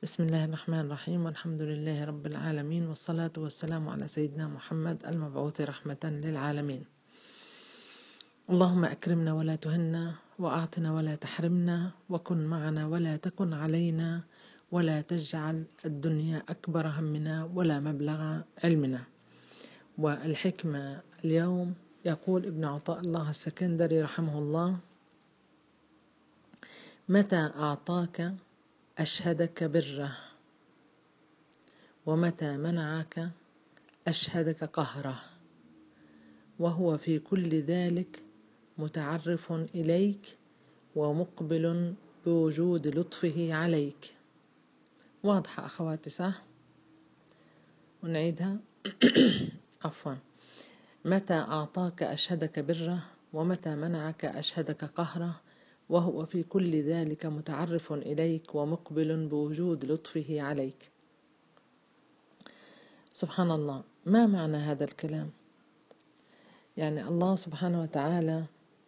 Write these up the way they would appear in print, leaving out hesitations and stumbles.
بسم الله الرحمن الرحيم، والحمد لله رب العالمين، والصلاة والسلام على سيدنا محمد المبعوث رحمة للعالمين. اللهم أكرمنا ولا تهنا، وأعطنا ولا تحرمنا، وكن معنا ولا تكن علينا، ولا تجعل الدنيا أكبر همنا ولا مبلغ علمنا. والحكمة اليوم يقول ابن عطاء الله السكندري رحمه الله: متى أعطاك أشهدك بره، ومتى منعك أشهدك قهره، وهو في كل ذلك متعرف إليك ومقبل بوجود لطفه عليك. واضحة أخواتي صح؟ ونعيدها. عفوا. متى أعطاك أشهدك بره، ومتى منعك أشهدك قهره، وهو في كل ذلك متعرف إليك ومقبل بوجود لطفه عليك. سبحان الله، ما معنى هذا الكلام؟ يعني الله سبحانه وتعالى،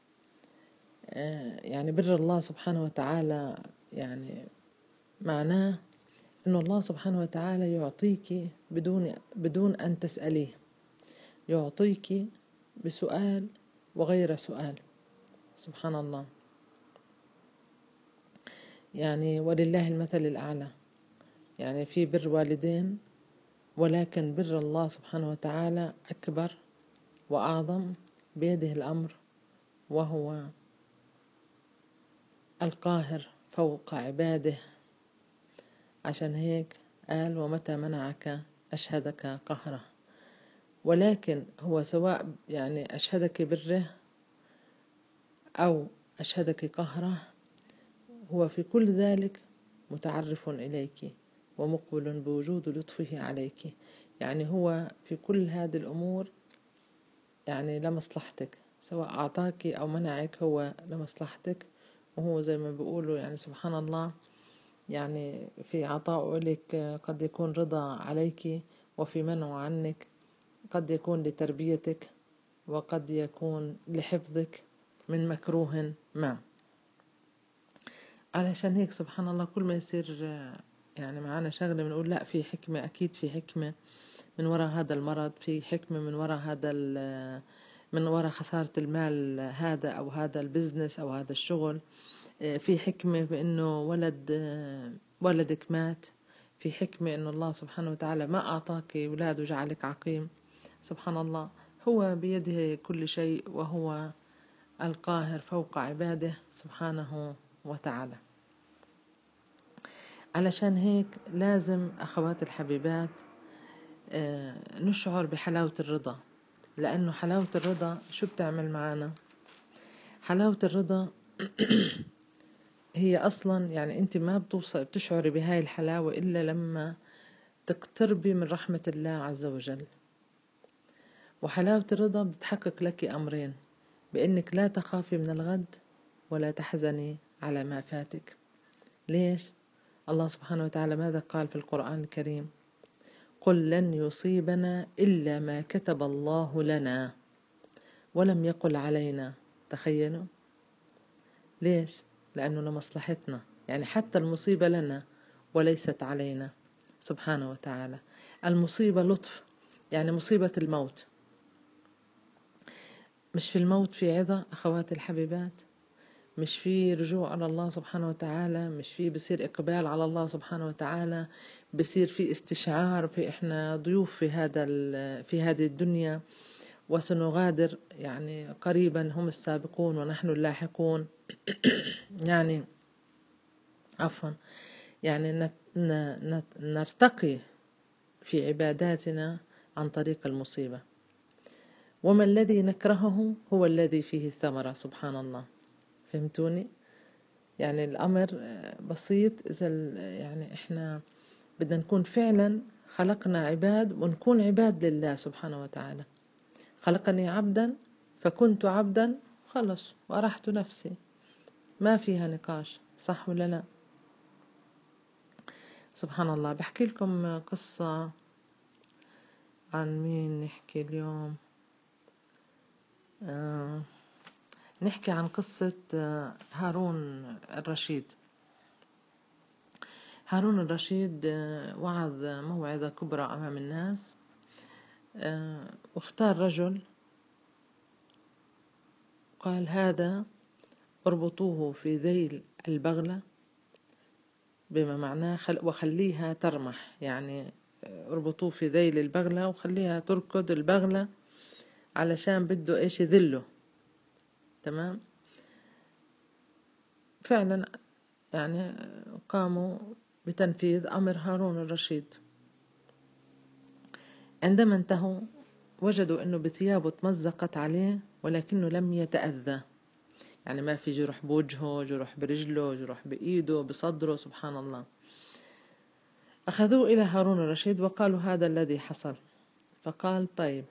يعني بر الله سبحانه وتعالى يعني معناه إن الله سبحانه وتعالى يعطيك بدون أن تسأليه، يعطيك بسؤال وغير سؤال. سبحان الله. يعني ولله المثل الأعلى. يعني في بر والدين، ولكن بر الله سبحانه وتعالى أكبر وأعظم، بيده الأمر، وهو القاهر فوق عباده. عشان هيك قال: ومتى منعك أشهدك قهره. ولكن هو سواء يعني أشهدك بره أو أشهدك قهره، هو في كل ذلك متعرف إليك ومقبل بوجود لطفه عليك. يعني هو في كل هذه الأمور يعني لمصلحتك، سواء أعطاك أو منعك هو لمصلحتك. وهو زي ما بيقولوا يعني سبحان الله، يعني في عطاء لك قد يكون رضا عليك، وفي منع عنك قد يكون لتربيتك، وقد يكون لحفظك من مكروه ما. علشان هيك سبحان الله كل ما يصير يعني معانا شغلة بنقول لا، في حكمة، أكيد في حكمة من وراء هذا المرض، في حكمة من وراء هذا من وراء خسارة المال هذا أو هذا البزنس أو هذا الشغل. في حكمة بأنه ولدك مات، في حكمة أن الله سبحانه وتعالى ما أعطاك أولاد وجعلك عقيم. سبحان الله، هو بيده كل شيء، وهو القاهر فوق عباده سبحانه وتعالى. علشان هيك لازم أخوات الحبيبات نشعر بحلاوة الرضا، لأنه حلاوة الرضا شو بتعمل معنا؟ حلاوة الرضا هي أصلا يعني أنت ما بتشعري بهاي الحلاوة إلا لما تقتربي من رحمة الله عز وجل. وحلاوة الرضا بتحقق لك أمرين: بأنك لا تخافي من الغد، ولا تحزني على ما فاتك. ليش؟ الله سبحانه وتعالى ماذا قال في القرآن الكريم؟ قل لن يصيبنا إلا ما كتب الله لنا، ولم يقل علينا. تخيلوا. ليش؟ لأنه لمصلحتنا، يعني حتى المصيبة لنا وليست علينا سبحانه وتعالى. المصيبة لطف، يعني مصيبة الموت، مش في الموت في عظة أخوات الحبيبات، مش في رجوع على الله سبحانه وتعالى، مش في بصير إقبال على الله سبحانه وتعالى، بصير في استشعار في إحنا ضيوف في هذه الدنيا، وسنغادر يعني قريبا، هم السابقون ونحن اللاحقون. يعني عفوا، يعني نرتقي في عباداتنا عن طريق المصيبة. وما الذي نكرهه هو الذي فيه الثمرة. سبحان الله. فهمتوني؟ يعني الأمر بسيط. إذا يعني إحنا بدنا نكون فعلا خلقنا عباد، ونكون عباد لله سبحانه وتعالى. خلقني عبدا فكنت عبدا، خلص وأرحت نفسي، ما فيها نقاش. صح ولا لا؟ سبحان الله. بحكي لكم قصة. عن مين نحكي اليوم؟ نحكي عن قصة هارون الرشيد. هارون الرشيد وعظ موعظة كبرى أمام الناس، واختار رجل قال هذا اربطوه في ذيل البغلة، بما معناه وخليها ترمح، يعني اربطوه في ذيل البغلة وخليها تركض البغلة علشان بده ايش يذله. تمام. فعلا يعني قاموا بتنفيذ أمر هارون الرشيد. عندما انتهوا وجدوا أنه بثيابه تمزقت عليه ولكنه لم يتأذى، يعني ما في جرح بوجهه، جرح برجله، جرح بإيده، بصدره، سبحان الله. أخذوه إلى هارون الرشيد وقالوا هذا الذي حصل. فقال طيب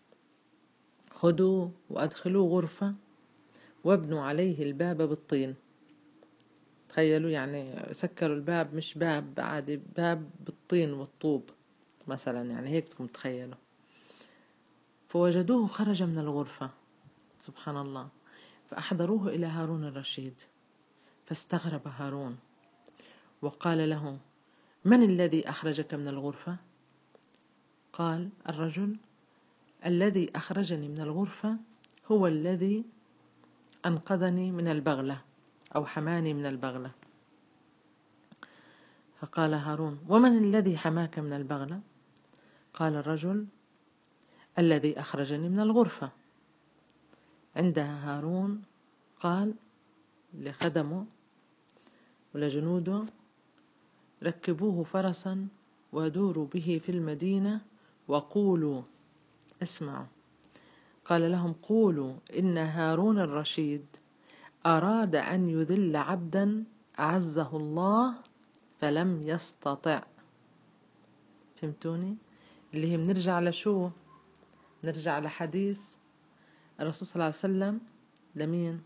خذوه وأدخلوه غرفة وابنوا عليه الباب بالطين. تخيلوا، يعني سكروا الباب، مش باب عادي، باب بالطين والطوب مثلا، يعني هيك بدكم تخيلوا. فوجدوه خرج من الغرفة، سبحان الله. فأحضروه إلى هارون الرشيد، فاستغرب هارون وقال له من الذي أخرجك من الغرفة؟ قال الرجل الذي أخرجني من الغرفة هو الذي أنقذني من البغلة أو حماني من البغلة. فقال هارون ومن الذي حماك من البغلة؟ قال الرجل الذي أخرجني من الغرفة. عندها هارون قال لخدمه ولجنوده ركبوه فرسا ودوروا به في المدينة وقولوا، اسمعوا، قال لهم قولوا إن هارون الرشيد أراد أن يذل عبدا أعزه الله فلم يستطع. فهمتوني؟ اللي هي بنرجع لشو؟ نرجع لحديث الرسول صلى الله عليه وسلم لمين؟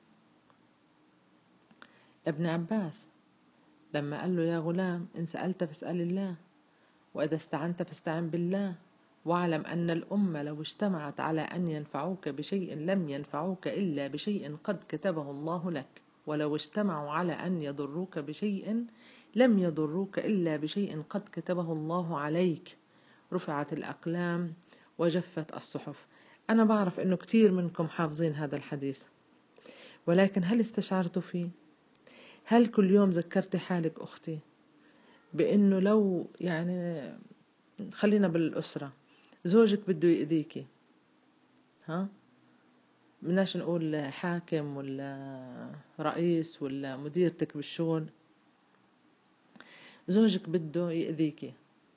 ابن عباس، لما قال له يا غلام إن سألت فاسأل الله وإذا استعنت فاستعن بالله واعلم أن الأمة لو اجتمعت على أن ينفعوك بشيء لم ينفعوك إلا بشيء قد كتبه الله لك، ولو اجتمعوا على أن يضروك بشيء لم يضروك إلا بشيء قد كتبه الله عليك، رفعت الأقلام وجفت الصحف. أنا بعرف أنه كتير منكم حافظين هذا الحديث، ولكن هل استشعرتوا فيه؟ هل كل يوم ذكرتي حالك أختي بأنه لو يعني خلينا بالأسرة زوجك بده يأذيكي، بدناش نقول حاكم ولا رئيس ولا مديرتك بالشغل، زوجك بده يأذيكي،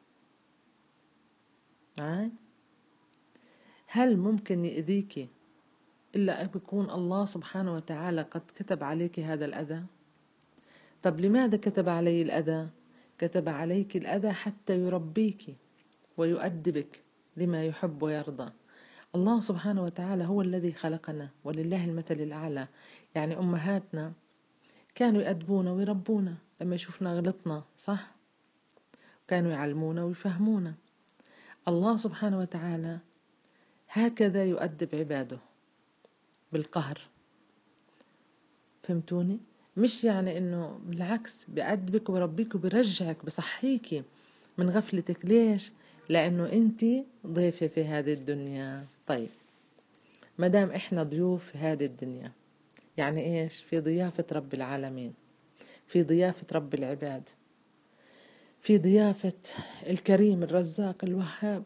هل ممكن يأذيكي إلا بيكون الله سبحانه وتعالى قد كتب عليك هذا الأذى؟ طب لماذا كتب علي الأذى؟ كتب عليك الأذى حتى يربيك ويؤدبك لما يحب ويرضى. الله سبحانه وتعالى هو الذي خلقنا ولله المثل الأعلى. يعني أمهاتنا كانوا يأدبونا ويربونا لما يشوفنا غلطنا، صح؟ كانوا يعلمونا ويفهمونا. الله سبحانه وتعالى هكذا يؤدب عباده بالقهر. فهمتوني؟ مش يعني إنه بالعكس بيأدبك ويربيك وبيرجعك بصحيكي من غفلتك. ليش؟ لأنه أنت ضيفة في هذه الدنيا. طيب مدام إحنا ضيوف في هذه الدنيا، يعني إيش؟ في ضيافة رب العالمين، في ضيافة رب العباد، في ضيافة الكريم الرزاق الوهاب.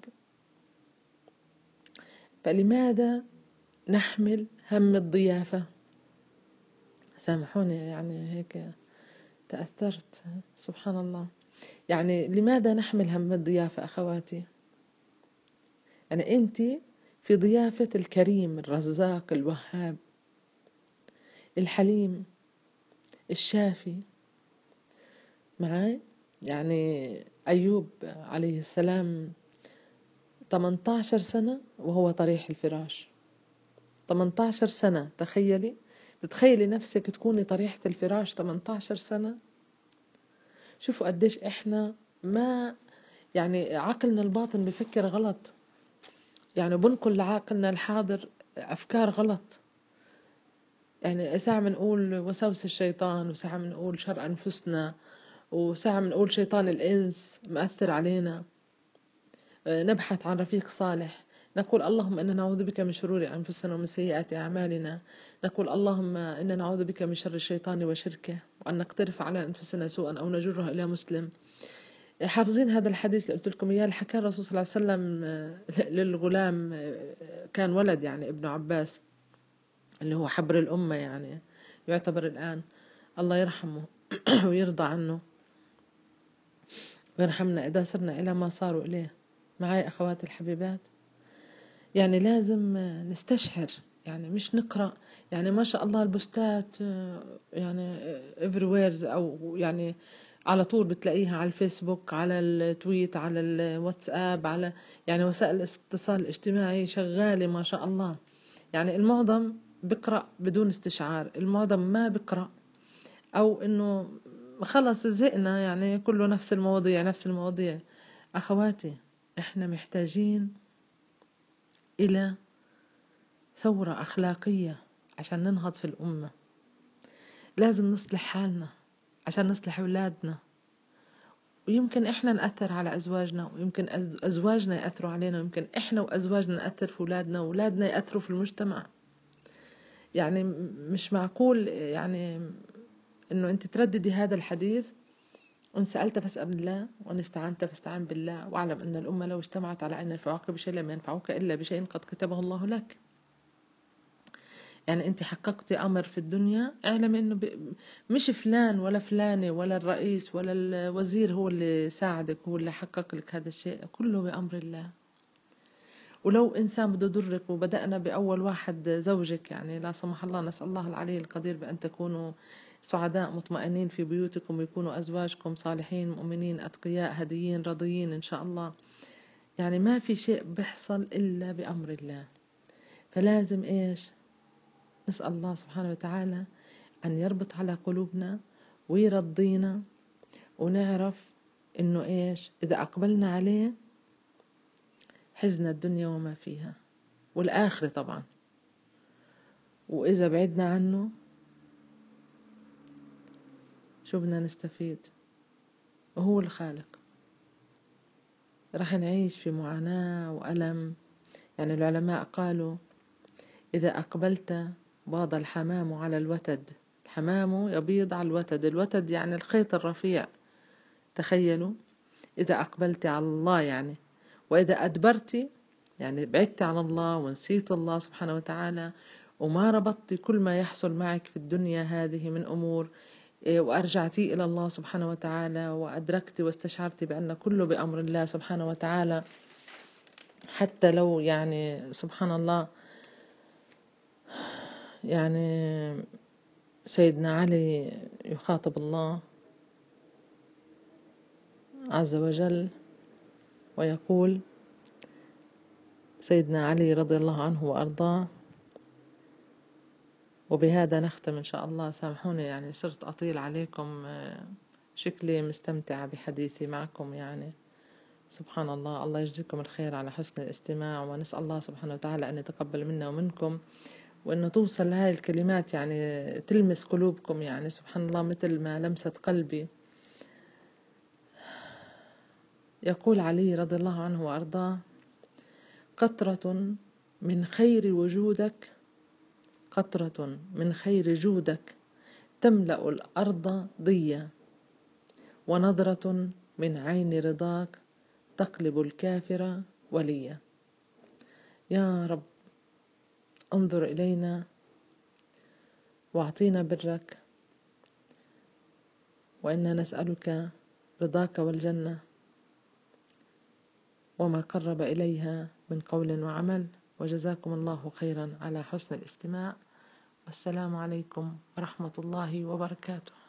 فلماذا نحمل هم الضيافة؟ سامحوني يعني هيك تأثرت، سبحان الله. يعني لماذا نحمل هم الضيافة أخواتي؟ يعني أنت في ضيافة الكريم الرزاق الوهاب الحليم الشافي معاي. يعني أيوب عليه السلام 18 سنة وهو طريح الفراش، 18 سنة. تتخيلي نفسك تكوني طريحة الفراش 18 سنة. شوفوا قديش إحنا ما يعني عقلنا الباطن بفكر غلط، يعني بنقل لعقلنا الحاضر أفكار غلط. يعني ساعة بنقول وسوس الشيطان وساعة بنقول شر أنفسنا وساعة بنقول شيطان الإنس مأثر علينا. نبحث عن رفيق صالح، نقول اللهم إنا نعوذ بك من شرور أنفسنا ومن سيئات أعمالنا، نقول اللهم إنا نعوذ بك من شر الشيطان وشركه، وأن نقترف على أنفسنا سوءا أو نجره إلى مسلم. حافظين هذا الحديث اللي قلت لكم إياه، اللي حكاه الرسول صلى الله عليه وسلم للغلام، كان ولد يعني ابن عباس اللي هو حبر الأمة يعني يعتبر الآن، الله يرحمه ويرضى عنه ويرحمنا إذا صرنا إلى ما صاروا إليه. معاي أخواتي الحبيبات، يعني لازم نستشعر، يعني مش نقرأ. يعني ما شاء الله البوستات يعني everywhere، أو يعني على طول بتلاقيها على الفيسبوك، على التويت، على الواتساب، على يعني وسائل الاتصال الاجتماعي شغالة ما شاء الله. يعني المعظم بقرأ بدون استشعار، المعظم ما بقرأ، أو إنه خلص زهقنا، يعني كله نفس المواضيع نفس المواضيع. أخواتي، إحنا محتاجين إلى ثورة أخلاقية عشان ننهض في الأمة. لازم نصلح حالنا عشان نصلح أولادنا، ويمكن إحنا نأثر على أزواجنا، ويمكن أزواجنا يأثروا علينا، ويمكن إحنا وأزواجنا نأثر في أولادنا، وأولادنا يأثروا في المجتمع. يعني مش معقول يعني إنه أنت ترددي هذا الحديث: إن سألت فاسأل الله، وإن استعنت فاستعن بالله، واعلم أن الأمة لو اجتمعت على أن ينفعوك بشيء لم ينفعوك إلا بشيء قد كتبه الله لك. يعني أنت حققتي أمر في الدنيا، اعلمي أنه مش فلان ولا فلانة ولا الرئيس ولا الوزير هو اللي ساعدك، هو اللي حقق لك هذا الشيء، كله بأمر الله. ولو إنسان بده يضرك، وبدأنا بأول واحد زوجك، يعني لا سمح الله، نسأل الله العلي القدير بأن تكونوا سعداء مطمئنين في بيوتكم، ويكونوا أزواجكم صالحين مؤمنين أتقياء هديين رضيين إن شاء الله. يعني ما في شيء بيحصل إلا بأمر الله. فلازم إيش؟ نسأل الله سبحانه وتعالى أن يربط على قلوبنا ويرضينا، ونعرف إنه إيش؟ إذا أقبلنا عليه حزن الدنيا وما فيها والآخرة طبعا، وإذا بعدنا عنه شو بدنا نستفيد؟ وهو الخالق. رح نعيش في معاناة وألم. يعني العلماء قالوا: إذا أقبلت باض الحمام على الوتد. الحمام يبيض على الوتد، الوتد يعني الخيط الرفيع، تخيلوا. إذا أقبلت على الله يعني، وإذا أدبرت يعني بعدت عن الله ونسيت الله سبحانه وتعالى، وما ربطت كل ما يحصل معك في الدنيا هذه من أمور، وأرجعتي إلى الله سبحانه وتعالى، وأدركت واستشعرت بأن كله بأمر الله سبحانه وتعالى. حتى لو يعني سبحان الله، يعني سيدنا علي يخاطب الله عز وجل ويقول، سيدنا علي رضي الله عنه وأرضاه. وبهذا نختم إن شاء الله. سامحوني يعني صرت أطيل عليكم، شكلي مستمتعة بحديثي معكم. يعني سبحان الله، الله يجزيكم الخير على حسن الاستماع، ونسأل الله سبحانه وتعالى أن يتقبل منا ومنكم، وأنه توصل هاي الكلمات يعني تلمس قلوبكم. يعني سبحان الله، مثل ما لمست قلبي. يقول علي رضي الله عنه وأرضاه: قطرة من خير وجودك، قطرة من خير جودك تملأ الأرض ضيا، ونظرة من عين رضاك تقلب الكافر وليا. يا رب انظر إلينا واعطينا برك، وإنا نسألك رضاك والجنة وما قرب إليها من قول وعمل. وجزاكم الله خيرا على حسن الاستماع، والسلام عليكم ورحمة الله وبركاته.